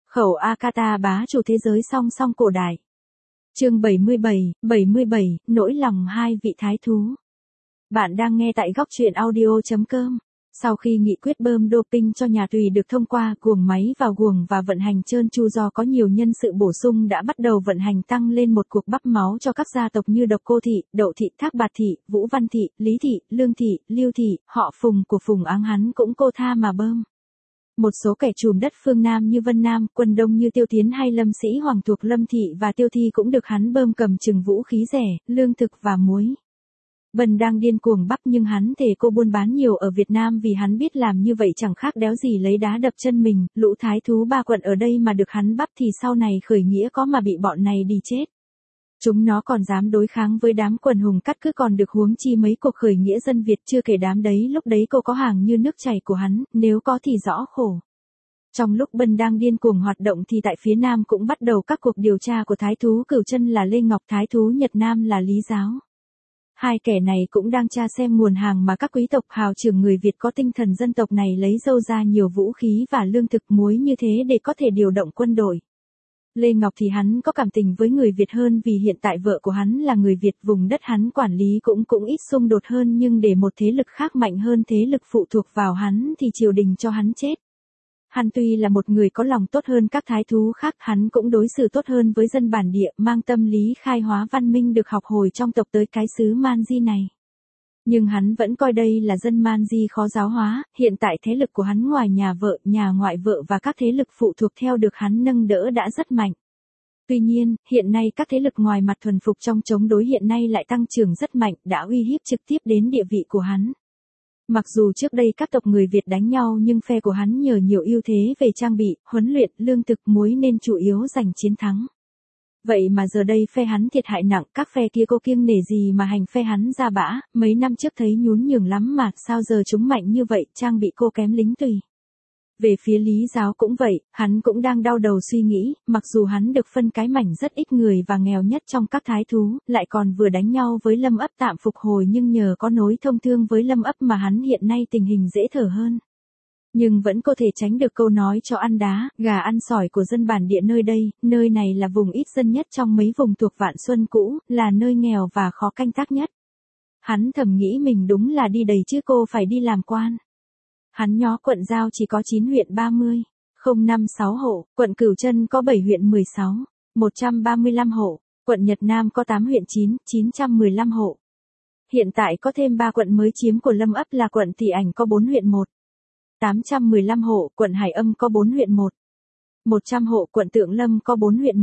Khẩu Akata bá chủ thế giới song song cổ đại. Chương 77, nỗi lòng hai vị thái thú. Bạn đang nghe tại góc truyện audio.com. Sau khi nghị quyết bơm doping cho nhà Tùy được thông qua, guồng máy vào guồng và vận hành trơn tru do có nhiều nhân sự bổ sung đã bắt đầu vận hành tăng lên một cuộc bắp máu cho các gia tộc như Độc Cô Thị, Đậu Thị, Thác Bạt Thị, Vũ Văn Thị, Lý Thị, Lương Thị, Lưu Thị, họ Phùng của Phùng Áng hắn cũng cô tha mà bơm. Một số kẻ trùm đất phương Nam như Vân Nam, Quân Đông như Tiêu Tiến hay Lâm Sĩ Hoàng thuộc Lâm Thị và Tiêu Thi cũng được hắn bơm cầm chừng vũ khí rẻ, lương thực và muối. Bần đang điên cuồng bắp nhưng hắn thề cô buôn bán nhiều ở Việt Nam vì hắn biết làm như vậy chẳng khác đéo gì lấy đá đập chân mình, lũ thái thú ba quận ở đây mà được hắn bắp thì sau này khởi nghĩa có mà bị bọn này đi chết. Chúng nó còn dám đối kháng với đám quần hùng cắt cứ còn được huống chi mấy cuộc khởi nghĩa dân Việt chưa kể đám đấy lúc đấy cô có hàng như nước chảy của hắn, nếu có thì rõ khổ. Trong lúc Bân đang điên cuồng hoạt động thì tại phía Nam cũng bắt đầu các cuộc điều tra của thái thú Cửu Chân là Lê Ngọc, thái thú Nhật Nam là Lý Giáo. Hai kẻ này cũng đang tra xem nguồn hàng mà các quý tộc hào trưởng người Việt có tinh thần dân tộc này lấy dâu ra nhiều vũ khí và lương thực muối như thế để có thể điều động quân đội. Lê Ngọc thì hắn có cảm tình với người Việt hơn vì hiện tại vợ của hắn là người Việt, vùng đất hắn quản lý cũng ít xung đột hơn, nhưng để một thế lực khác mạnh hơn thế lực phụ thuộc vào hắn thì triều đình cho hắn chết. Hắn tuy là một người có lòng tốt hơn các thái thú khác, hắn cũng đối xử tốt hơn với dân bản địa, mang tâm lý khai hóa văn minh được học hồi trong tộc tới cái xứ Man Di này. Nhưng hắn vẫn coi đây là dân Man Di khó giáo hóa, hiện tại thế lực của hắn ngoài nhà vợ, nhà ngoại vợ và các thế lực phụ thuộc theo được hắn nâng đỡ đã rất mạnh. Tuy nhiên, hiện nay các thế lực ngoài mặt thuần phục trong chống đối hiện nay lại tăng trưởng rất mạnh, đã uy hiếp trực tiếp đến địa vị của hắn. Mặc dù trước đây các tộc người Việt đánh nhau nhưng phe của hắn nhờ nhiều ưu thế về trang bị, huấn luyện, lương thực, muối nên chủ yếu giành chiến thắng. Vậy mà giờ đây phe hắn thiệt hại nặng, các phe kia cô kiêng nể gì mà hành phe hắn ra bã, mấy năm trước thấy nhún nhường lắm mà, sao giờ chúng mạnh như vậy, trang bị cô kém lính Tùy. Về phía Lý Giáo cũng vậy, hắn cũng đang đau đầu suy nghĩ, mặc dù hắn được phân cái mảnh rất ít người và nghèo nhất trong các thái thú, lại còn vừa đánh nhau với Lâm Ấp tạm phục hồi nhưng nhờ có nối thông thương với Lâm Ấp mà hắn hiện nay tình hình dễ thở hơn. Nhưng vẫn có thể tránh được câu nói cho ăn đá, gà ăn sỏi của dân bản địa nơi đây, nơi này là vùng ít dân nhất trong mấy vùng thuộc Vạn Xuân cũ, là nơi nghèo và khó canh tác nhất. Hắn thầm nghĩ mình đúng là đi đầy chứ cô phải đi làm quan. Hắn nhó quận Giao chỉ có 9 huyện 30, 056 hộ, quận Cửu Chân có 7 huyện 16, 135 hộ, quận Nhật Nam có 8 huyện 915 hộ. Hiện tại có thêm 3 quận mới chiếm của Lâm Ấp là quận Thị Ảnh có 4 huyện 815 hộ, quận Hải Âm có 4 huyện 100 hộ, quận Tượng Lâm có 4 huyện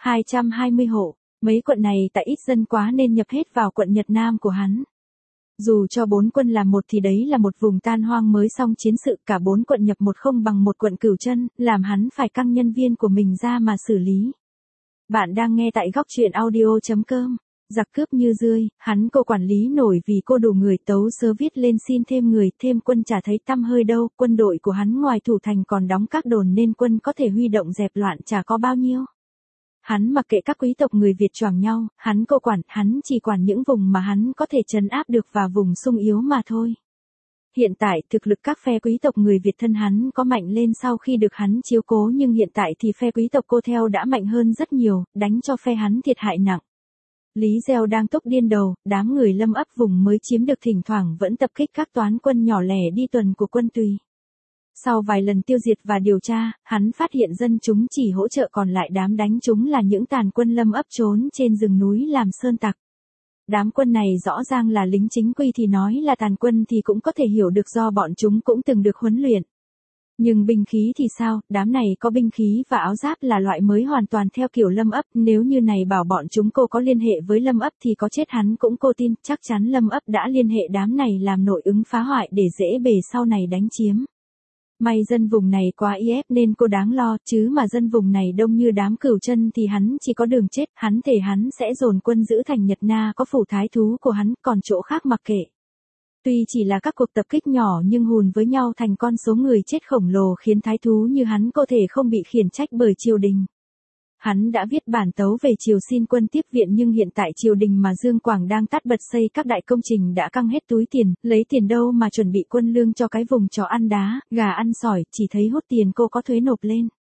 220 hộ. Mấy quận này tại ít dân quá nên nhập hết vào quận Nhật Nam của hắn. Dù cho 4 quân làm một thì đấy là một vùng tan hoang mới xong chiến sự, cả 4 quận nhập một không bằng một quận Cửu Chân, làm hắn phải căng nhân viên của mình ra mà xử lý. Bạn đang nghe tại góc truyện audio.com. Giặc cướp như rươi, hắn cô quản lý nổi vì cô đủ người, tấu sớ viết lên xin thêm người, thêm quân chả thấy tăm hơi đâu, quân đội của hắn ngoài thủ thành còn đóng các đồn nên quân có thể huy động dẹp loạn chả có bao nhiêu. Hắn mặc kệ các quý tộc người Việt choảng nhau, hắn cô quản, hắn chỉ quản những vùng mà hắn có thể trấn áp được và vùng sung yếu mà thôi. Hiện tại thực lực các phe quý tộc người Việt thân hắn có mạnh lên sau khi được hắn chiếu cố, nhưng hiện tại thì phe quý tộc cô theo đã mạnh hơn rất nhiều, đánh cho phe hắn thiệt hại nặng. Lý Gieo đang tốc điên đầu, đám người Lâm Ấp vùng mới chiếm được thỉnh thoảng vẫn tập kích các toán quân nhỏ lẻ đi tuần của quân Tùy. Sau vài lần tiêu diệt và điều tra, hắn phát hiện dân chúng chỉ hỗ trợ, còn lại đám đánh chúng là những tàn quân Lâm Ấp trốn trên rừng núi làm sơn tặc. Đám quân này rõ ràng là lính chính quy thì nói là tàn quân thì cũng có thể hiểu được do bọn chúng cũng từng được huấn luyện. Nhưng binh khí thì sao, đám này có binh khí và áo giáp là loại mới hoàn toàn theo kiểu Lâm Ấp, nếu như này bảo bọn chúng cô có liên hệ với Lâm Ấp thì có chết hắn cũng cô tin, chắc chắn Lâm Ấp đã liên hệ đám này làm nội ứng phá hoại để dễ bề sau này đánh chiếm. May dân vùng này quá IF nên cô đáng lo, chứ mà dân vùng này đông như đám Cửu Chân thì hắn chỉ có đường chết, hắn thề hắn sẽ dồn quân giữ thành Nhật Na có phủ thái thú của hắn, còn chỗ khác mặc kệ. Tuy chỉ là các cuộc tập kích nhỏ nhưng hùn với nhau thành con số người chết khổng lồ khiến thái thú như hắn có thể không bị khiển trách bởi triều đình. Hắn đã viết bản tấu về triều xin quân tiếp viện nhưng hiện tại triều đình mà Dương Quảng đang tát bật xây các đại công trình đã căng hết túi tiền, lấy tiền đâu mà chuẩn bị quân lương cho cái vùng chó ăn đá, gà ăn sỏi, chỉ thấy hốt tiền cô có thuế nộp lên.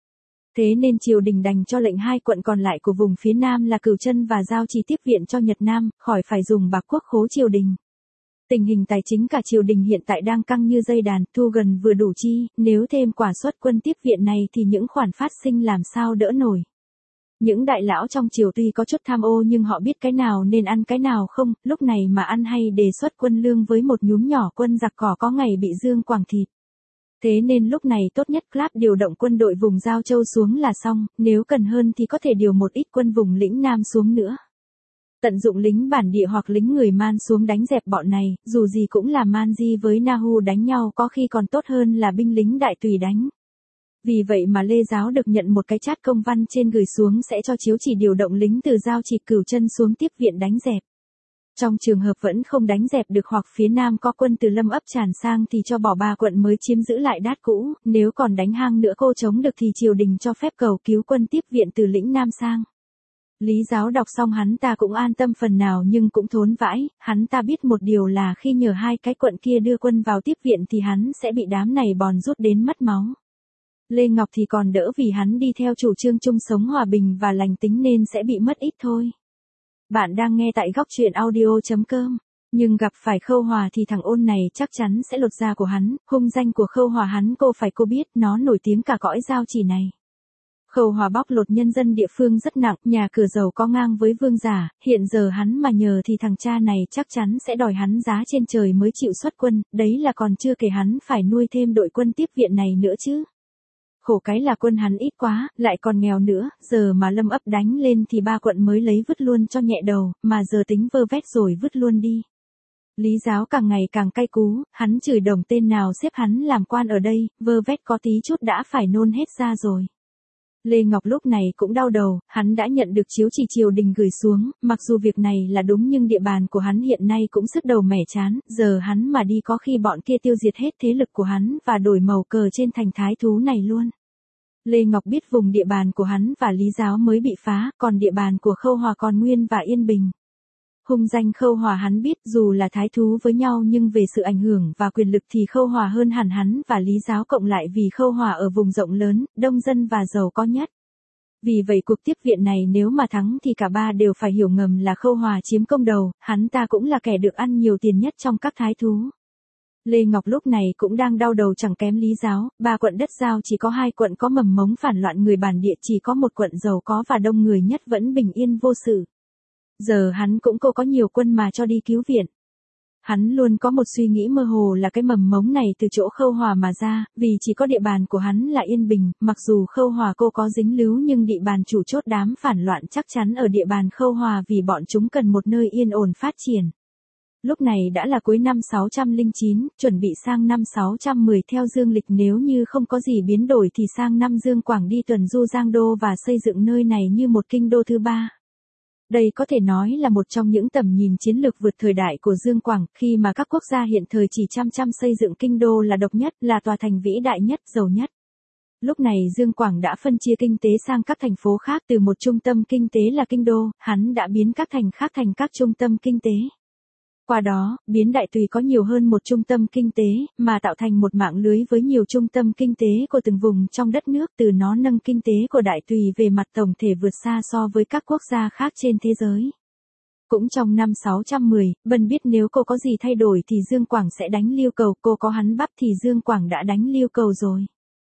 Thế nên triều đình đành cho lệnh hai quận còn lại của vùng phía Nam là Cửu Chân và Giao Trì tiếp viện cho Nhật Nam, khỏi phải dùng bạc quốc khố triều đình. Tình hình tài chính cả triều đình hiện tại đang căng như dây đàn, thu gần vừa đủ chi, nếu thêm quả xuất quân tiếp viện này thì những khoản phát sinh làm sao đỡ nổi. Những đại lão trong triều tuy có chút tham ô nhưng họ biết cái nào nên ăn cái nào không, lúc này mà ăn hay đề xuất quân lương với một nhúm nhỏ quân giặc cỏ có ngày bị Dương Quảng thịt. Thế nên lúc này tốt nhất Clap điều động quân đội vùng Giao Châu xuống là xong, nếu cần hơn thì có thể điều một ít quân vùng lĩnh Nam xuống nữa. Tận dụng lính bản địa hoặc lính người Man xuống đánh dẹp bọn này, dù gì cũng là Manji với Nahu đánh nhau có khi còn tốt hơn là binh lính đại tùy đánh. Vì vậy mà Lê Giáo được nhận một cái chát công văn trên gửi xuống sẽ cho chiếu chỉ điều động lính từ Giao Trì Cửu Chân xuống tiếp viện đánh dẹp. Trong trường hợp vẫn không đánh dẹp được hoặc phía Nam có quân từ Lâm Ấp tràn sang thì cho bỏ 3 quận mới chiếm giữ lại Đát cũ, nếu còn đánh hang nữa cô chống được thì triều đình cho phép cầu cứu quân tiếp viện từ lĩnh Nam sang. Lý Giáo đọc xong hắn ta cũng an tâm phần nào nhưng cũng thốn vãi, hắn ta biết một điều là khi nhờ hai cái quận kia đưa quân vào tiếp viện thì hắn sẽ bị đám này bòn rút đến mất máu. Lê Ngọc thì còn đỡ vì hắn đi theo chủ trương chung sống hòa bình và lành tính nên sẽ bị mất ít thôi. Bạn đang nghe tại góc truyện audio.com. Nhưng gặp phải Khâu Hòa thì thằng ôn này chắc chắn sẽ lột da của hắn, hung danh của Khâu Hòa hắn cô biết, nó nổi tiếng cả cõi Giao Trì này. Khâu Hòa bóc lột nhân dân địa phương rất nặng, nhà cửa giàu có ngang với vương giả, hiện giờ hắn mà nhờ thì thằng cha này chắc chắn sẽ đòi hắn giá trên trời mới chịu xuất quân, đấy là còn chưa kể hắn phải nuôi thêm đội quân tiếp viện này nữa chứ. Khổ cái là quân hắn ít quá, lại còn nghèo nữa, giờ mà Lâm Ấp đánh lên thì 3 quận mới lấy vứt luôn cho nhẹ đầu, mà giờ tính vơ vét rồi vứt luôn đi. Lý Giáo càng ngày càng cay cú, hắn chửi đồng tên nào xếp hắn làm quan ở đây, vơ vét có tí chút đã phải nôn hết ra rồi. Lê Ngọc lúc này cũng đau đầu, hắn đã nhận được chiếu chỉ triều đình gửi xuống, mặc dù việc này là đúng nhưng địa bàn của hắn hiện nay cũng sứt đầu mẻ chán, giờ hắn mà đi có khi bọn kia tiêu diệt hết thế lực của hắn và đổi màu cờ trên thành thái thú này luôn. Lê Ngọc biết vùng địa bàn của hắn và Lý Giáo mới bị phá, còn địa bàn của Khâu Hòa còn nguyên và yên bình. Hung danh Khâu Hòa hắn biết dù là thái thú với nhau nhưng về sự ảnh hưởng và quyền lực thì Khâu Hòa hơn hẳn hắn và Lý Giáo cộng lại vì Khâu Hòa ở vùng rộng lớn, đông dân và giàu có nhất. Vì vậy cuộc tiếp viện này nếu mà thắng thì cả ba đều phải hiểu ngầm là Khâu Hòa chiếm công đầu, hắn ta cũng là kẻ được ăn nhiều tiền nhất trong các thái thú. Lê Ngọc lúc này cũng đang đau đầu chẳng kém Lý Giáo, 3 quận đất Giao chỉ có 2 quận có mầm mống phản loạn người bản địa, chỉ có 1 quận giàu có và đông người nhất vẫn bình yên vô sự. Giờ hắn cũng có nhiều quân mà cho đi cứu viện. Hắn luôn có một suy nghĩ mơ hồ là cái mầm mống này từ chỗ Khâu Hòa mà ra, vì chỉ có địa bàn của hắn là yên bình, mặc dù Khâu Hòa có dính líu nhưng địa bàn chủ chốt đám phản loạn chắc chắn ở địa bàn Khâu Hòa vì bọn chúng cần một nơi yên ổn phát triển. Lúc này đã là cuối năm 609, chuẩn bị sang năm 610 theo dương lịch, nếu như không có gì biến đổi thì sang năm Dương Quảng đi tuần du Giang Đô và xây dựng nơi này như một kinh đô thứ 3. Đây có thể nói là một trong những tầm nhìn chiến lược vượt thời đại của Dương Quảng, khi mà các quốc gia hiện thời chỉ chăm xây dựng kinh đô là độc nhất, là tòa thành vĩ đại nhất, giàu nhất. Lúc này Dương Quảng đã phân chia kinh tế sang các thành phố khác, từ một trung tâm kinh tế là kinh đô, hắn đã biến các thành khác thành các trung tâm kinh tế. Qua đó, biến Đại Tùy có nhiều hơn một trung tâm kinh tế, mà tạo thành một mạng lưới với nhiều trung tâm kinh tế của từng vùng trong đất nước, từ nó nâng kinh tế của Đại Tùy về mặt tổng thể vượt xa so với các quốc gia khác trên thế giới. Cũng trong năm 610, Bân biết nếu cô có gì thay đổi thì Dương Quảng sẽ đánh Liêu Cầu, cô có hắn bắp thì Dương Quảng đã đánh Liêu Cầu rồi.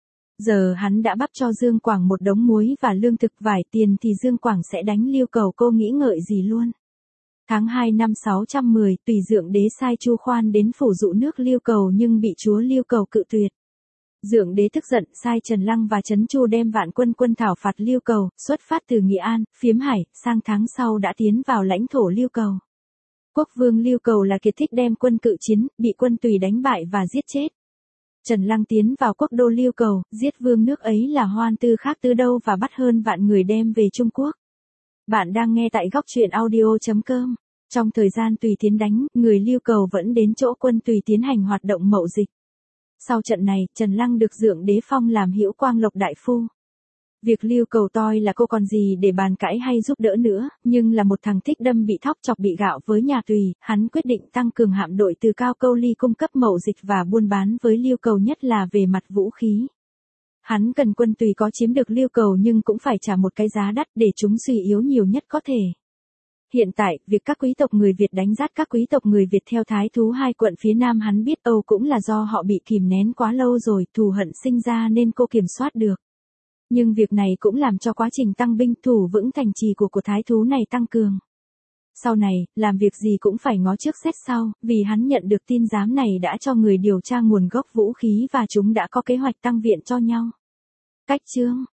Giờ hắn đã bắp cho Dương Quảng một đống muối và lương thực vải tiền thì Dương Quảng sẽ đánh Liêu Cầu, cô nghĩ ngợi gì luôn. Tháng 2 năm 610, Tùy Dượng Đế sai Chu Khoan đến phủ dụ nước Liêu Cầu nhưng bị chúa Liêu Cầu cự tuyệt. Dượng Đế tức giận, sai Trần Lăng và Trấn Chu đem vạn quân thảo phạt Liêu Cầu, xuất phát từ Nghệ An, Phiếm Hải, sang tháng sau đã tiến vào lãnh thổ Liêu Cầu. Quốc vương Liêu Cầu là kiệt thích đem quân cự chiến, bị quân Tùy đánh bại và giết chết. Trần Lăng tiến vào quốc đô Liêu Cầu, giết vương nước ấy là Hoan Tư khác Tư Đâu và bắt hơn vạn người đem về Trung Quốc. Bạn đang nghe tại góc truyện audio.com. Trong thời gian Tùy tiến đánh, người Liêu Cầu vẫn đến chỗ quân Tùy tiến hành hoạt động mậu dịch. Sau trận này, Trần Lăng được Dượng Đế phong làm Hữu Quang Lộc đại phu. Việc Liêu Cầu toi là cô còn gì để bàn cãi hay giúp đỡ nữa, nhưng là một thằng thích đâm bị thóc chọc bị gạo với nhà Tùy, hắn quyết định tăng cường hạm đội từ Cao Câu Ly cung cấp mậu dịch và buôn bán với Liêu Cầu, nhất là về mặt vũ khí. Hắn cần quân tùy có chiếm được Liêu Cầu nhưng cũng phải trả một cái giá đắt để chúng suy yếu nhiều nhất có thể. Hiện tại, việc các quý tộc người Việt đánh giết các quý tộc người Việt theo thái thú hai quận phía Nam hắn biết Âu cũng là do họ bị kìm nén quá lâu rồi, thù hận sinh ra nên cô kiểm soát được. Nhưng việc này cũng làm cho quá trình tăng binh thủ vững thành trì của thái thú này tăng cường. Sau này, làm việc gì cũng phải ngó trước xét sau, vì hắn nhận được tin giám này đã cho người điều tra nguồn gốc vũ khí và chúng đã có kế hoạch tăng viện cho nhau. Cách chương